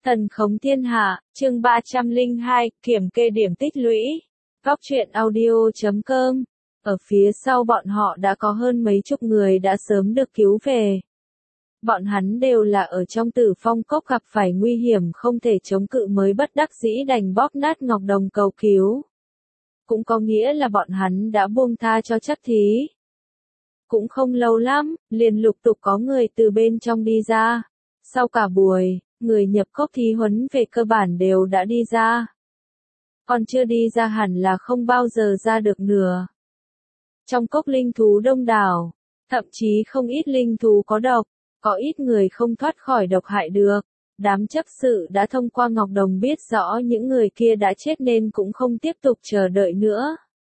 Thần khống thiên hạ, chương 302, kiểm kê điểm tích lũy. Góc truyện audio.com. Ở phía sau bọn họ đã có hơn mấy chục người đã sớm được cứu về. Bọn hắn đều là ở trong Tử Phong Cốc gặp phải nguy hiểm không thể chống cự mới bất đắc dĩ đành bóp nát ngọc đồng cầu cứu. Cũng có nghĩa là bọn hắn đã buông tha cho chắc thí. Cũng không lâu lắm, liền lục tục có người từ bên trong đi ra. Sau cả buổi, người nhập cốc thí huấn về cơ bản đều đã đi ra. Còn chưa đi ra hẳn là không bao giờ ra được nữa. Trong cốc linh thú đông đảo, thậm chí không ít linh thú có độc, có ít người không thoát khỏi độc hại được. Đám chấp sự đã thông qua ngọc đồng biết rõ những người kia đã chết nên cũng không tiếp tục chờ đợi nữa.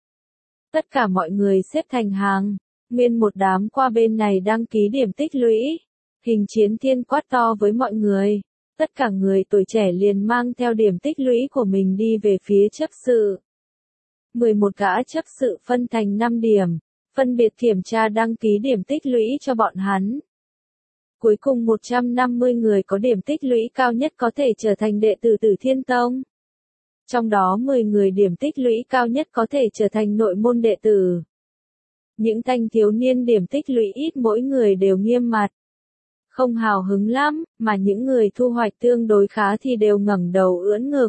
Tất cả mọi người xếp thành hàng, nguyên một đám qua bên này đăng ký điểm tích lũy. Hình Chiến Thiên quát to với mọi người. Tất cả người tuổi trẻ liền mang theo điểm tích lũy của mình đi về phía chấp sự. 11 gã chấp sự phân thành 5 điểm, phân biệt kiểm tra đăng ký điểm tích lũy cho bọn hắn. Cuối cùng 150 người có điểm tích lũy cao nhất có thể trở thành đệ tử Tử Thiên Tông. Trong đó 10 người điểm tích lũy cao nhất có thể trở thành nội môn đệ tử. Những thanh thiếu niên điểm tích lũy ít mỗi người đều nghiêm mặt. Không hào hứng lắm, mà những người thu hoạch tương đối khá thì đều ngẩng đầu ưỡn ngực.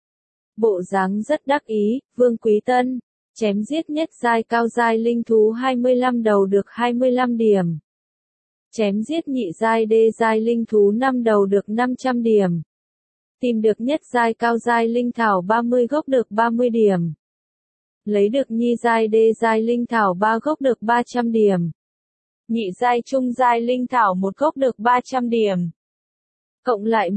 Bộ dáng rất đắc ý, Vương Quý Tân, chém giết nhất giai cao giai linh thú 25 đầu được 25 điểm. Chém giết nhị giai đê giai linh thú 5 đầu được 500 điểm. Tìm được nhất giai cao giai linh thảo 30 gốc được 30 điểm. Lấy được nhị giai đê giai linh thảo 3 gốc được 300 điểm. Nhị giai trung giai linh thảo 1 gốc được 300 điểm. Cộng lại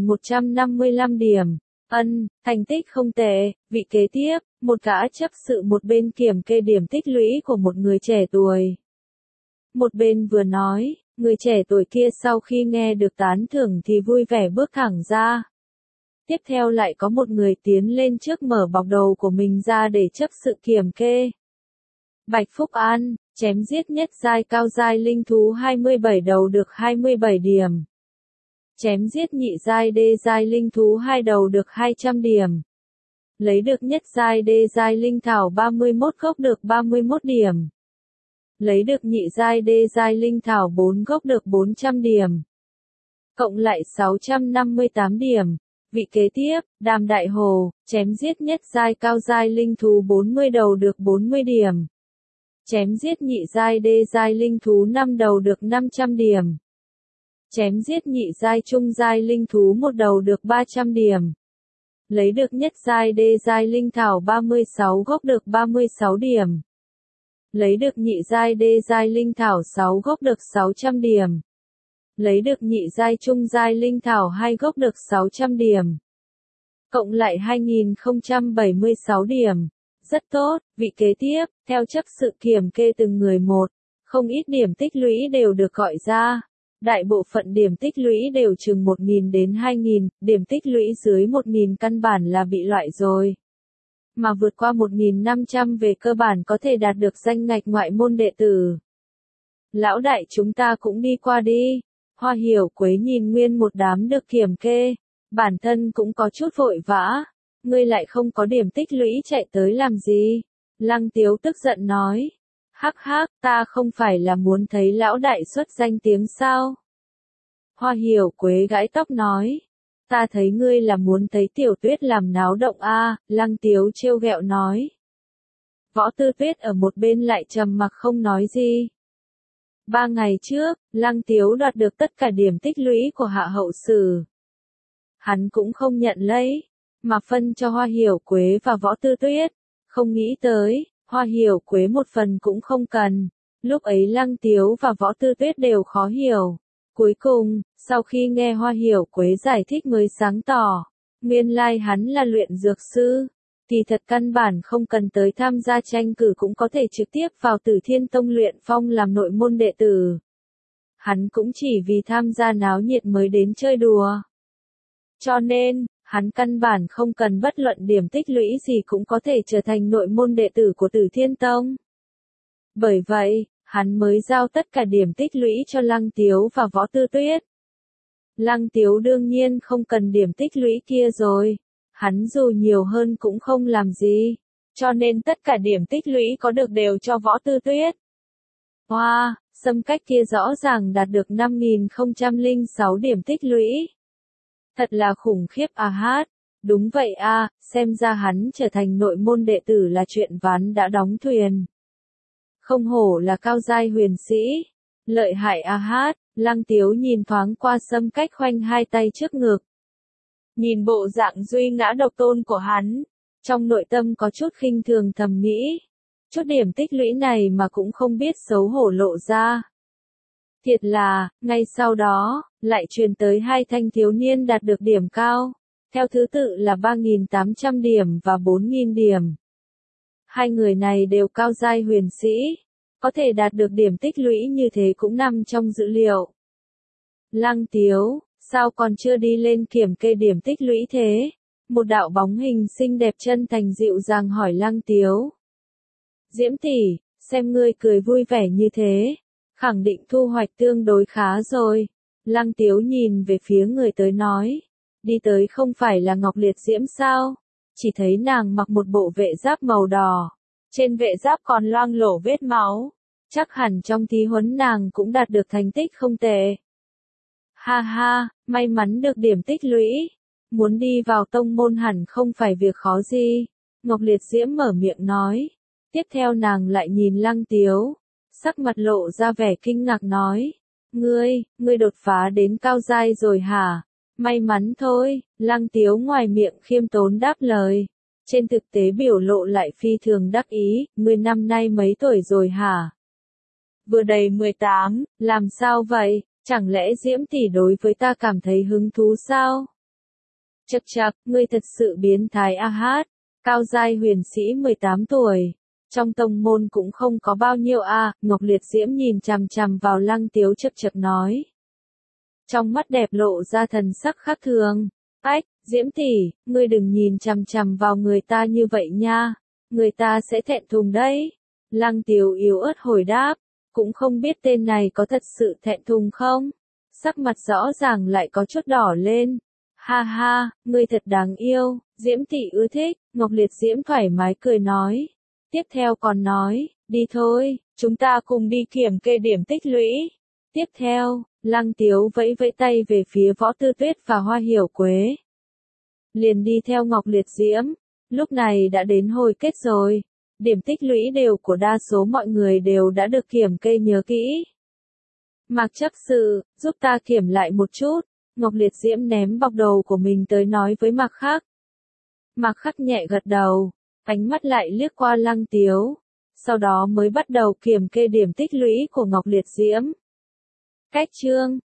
1155 điểm. Thành tích không tệ. Vị kế tiếp, một gã chấp sự một bên kiểm kê điểm tích lũy của một người trẻ tuổi. Một bên vừa nói, người trẻ tuổi kia sau khi nghe được tán thưởng thì vui vẻ bước thẳng ra. Tiếp theo lại có một người tiến lên trước mở bọc đầu của mình ra để chấp sự kiểm kê. Bạch Phúc An, chém giết nhất giai cao giai linh thú 27 đầu được 27 điểm. Chém giết nhị giai đê giai linh thú 2 đầu được 200 điểm. Lấy được nhất giai đê giai linh thảo 31 gốc được 31 điểm. Lấy được nhị giai đê giai linh thảo 4 gốc được 400 điểm. Cộng lại 658 điểm. Vị kế tiếp, Đàm Đại Hồ, chém giết nhất giai cao giai linh thú 40 đầu được 40 điểm. Chém giết nhị giai đê giai linh thú 5 đầu được 500 điểm. Chém giết nhị giai trung giai linh thú 1 đầu được 300 điểm. Lấy được nhất giai đê giai linh thảo 36 gốc được 36 điểm. Lấy được nhị giai đê giai linh thảo 6 gốc được 600 điểm. Lấy được nhị giai trung giai linh thảo 2 gốc được 600 điểm. Cộng lại 2076 điểm. Rất tốt, vị kế tiếp, theo chấp sự kiểm kê từng người một, không ít điểm tích lũy đều được gọi ra. Đại bộ phận điểm tích lũy đều chừng 1.000 đến 2.000, điểm tích lũy dưới 1.000 căn bản là bị loại rồi. Mà vượt qua 1.500 về cơ bản có thể đạt được danh ngạch ngoại môn đệ tử. Lão đại chúng ta cũng đi qua đi. Hoa Hiểu Quế nhìn nguyên một đám được kiểm kê, bản thân cũng có chút vội vã. Ngươi lại không có điểm tích lũy chạy tới làm gì? Lăng Tiếu tức giận nói. Hắc hắc, ta không phải là muốn thấy lão đại xuất danh tiếng sao? Hoa Hiểu Quế gãi tóc nói. Ta thấy ngươi là muốn thấy Tiểu Tuyết làm náo động a, Lăng Tiếu trêu ghẹo nói. Võ Tư Tuyết ở một bên lại trầm mặc không nói gì. 3 ngày trước, Lăng Tiếu đoạt được tất cả điểm tích lũy của Hạ Hậu Sử. Hắn cũng không nhận lấy, mà phân cho Hoa Hiểu Quế và Võ Tư Tuyết. Không nghĩ tới, Hoa Hiểu Quế một phần cũng không cần. Lúc ấy Lăng Tiếu và Võ Tư Tuyết đều khó hiểu. Cuối cùng, sau khi nghe Hoa Hiểu Quế giải thích mới sáng tỏ, nguyên lai hắn là luyện dược sư, thì thật căn bản không cần tới tham gia tranh cử cũng có thể trực tiếp vào Tử Thiên Tông luyện phong làm nội môn đệ tử. Hắn cũng chỉ vì tham gia náo nhiệt mới đến chơi đùa. Cho nên, hắn căn bản không cần bất luận điểm tích lũy gì cũng có thể trở thành nội môn đệ tử của Tử Thiên Tông. Bởi vậy, hắn mới giao tất cả điểm tích lũy cho Lăng Tiếu và Võ Tư Tuyết. Lăng Tiếu đương nhiên không cần điểm tích lũy kia rồi. Hắn dù nhiều hơn cũng không làm gì. Cho nên tất cả điểm tích lũy có được đều cho Võ Tư Tuyết. Wow, xâm cách kia rõ ràng đạt được 5006 điểm tích lũy. Thật là khủng khiếp à hát. Đúng vậy à, xem ra hắn trở thành nội môn đệ tử là chuyện ván đã đóng thuyền. Không hổ là cao giai huyền sĩ. Lợi hại à hát. Lăng Tiếu nhìn thoáng qua xâm cách khoanh hai tay trước ngực. Nhìn bộ dạng duy ngã độc tôn của hắn. Trong nội tâm có chút khinh thường thầm nghĩ. Chút điểm tích lũy này mà cũng không biết xấu hổ lộ ra. Thiệt là, ngay sau đó, lại truyền tới hai thanh thiếu niên đạt được điểm cao. Theo thứ tự là 3.800 điểm và 4.000 điểm. Hai người này đều cao giai huyền sĩ. Có thể đạt được điểm tích lũy như thế cũng nằm trong dữ liệu. Lăng Tiếu, sao còn chưa đi lên kiểm kê điểm tích lũy thế? Một đạo bóng hình xinh đẹp chân thành dịu dàng hỏi Lăng Tiếu. Diễm tỷ, xem ngươi cười vui vẻ như thế, khẳng định thu hoạch tương đối khá rồi. Lăng Tiếu nhìn về phía người tới nói. Đi tới không phải là Ngọc Liệt Diễm sao? Chỉ thấy nàng mặc một bộ vệ giáp màu đỏ. Trên vệ giáp còn loang lổ vết máu. Chắc hẳn trong thí huấn nàng cũng đạt được thành tích không tệ. Ha ha, may mắn được điểm tích lũy. Muốn đi vào tông môn hẳn không phải việc khó gì. Ngọc Liệt Diễm mở miệng nói. Tiếp theo nàng lại nhìn Lăng Tiếu. Sắc mặt lộ ra vẻ kinh ngạc nói. Ngươi đột phá đến cao giai rồi hả? May mắn thôi, Lăng Tiếu ngoài miệng khiêm tốn đáp lời. Trên thực tế biểu lộ lại phi thường đắc ý, ngươi năm nay mấy tuổi rồi hả? Vừa đầy 18, làm sao vậy? Chẳng lẽ Diễm tỷ đối với ta cảm thấy hứng thú sao? Chậc chậc, ngươi thật sự biến thái a hát. Cao giai huyền sĩ 18 tuổi. Trong tông môn cũng không có bao nhiêu a. Ngọc Liệt Diễm nhìn chằm chằm vào Lăng Tiếu chậc chậc nói. Trong mắt đẹp lộ ra thần sắc khác thường. Ách, Diễm tỷ, ngươi đừng nhìn chằm chằm vào người ta như vậy nha. Người ta sẽ thẹn thùng đấy. Lăng Tiếu yếu ớt hồi đáp. Cũng không biết tên này có thật sự thẹn thùng không? Sắc mặt rõ ràng lại có chút đỏ lên. Ha ha, ngươi thật đáng yêu, Diễm tỷ ưa thích. Ngọc Liệt Diễm thoải mái cười nói. Tiếp theo còn nói, đi thôi, chúng ta cùng đi kiểm kê điểm tích lũy. Tiếp theo, Lăng Tiếu vẫy vẫy tay về phía Võ Tư Tuyết và Hoa Hiểu Quế. Liền đi theo Ngọc Liệt Diễm. Lúc này đã đến hồi kết rồi. Điểm tích lũy đều của đa số mọi người đều đã được kiểm kê nhớ kỹ. Mạc chấp sự, giúp ta kiểm lại một chút. Ngọc Liệt Diễm ném bọc đầu của mình tới nói với Mạc Khắc. Mạc Khắc nhẹ gật đầu, ánh mắt lại liếc qua Lăng Tiếu. Sau đó mới bắt đầu kiểm kê điểm tích lũy của Ngọc Liệt Diễm. Cách chương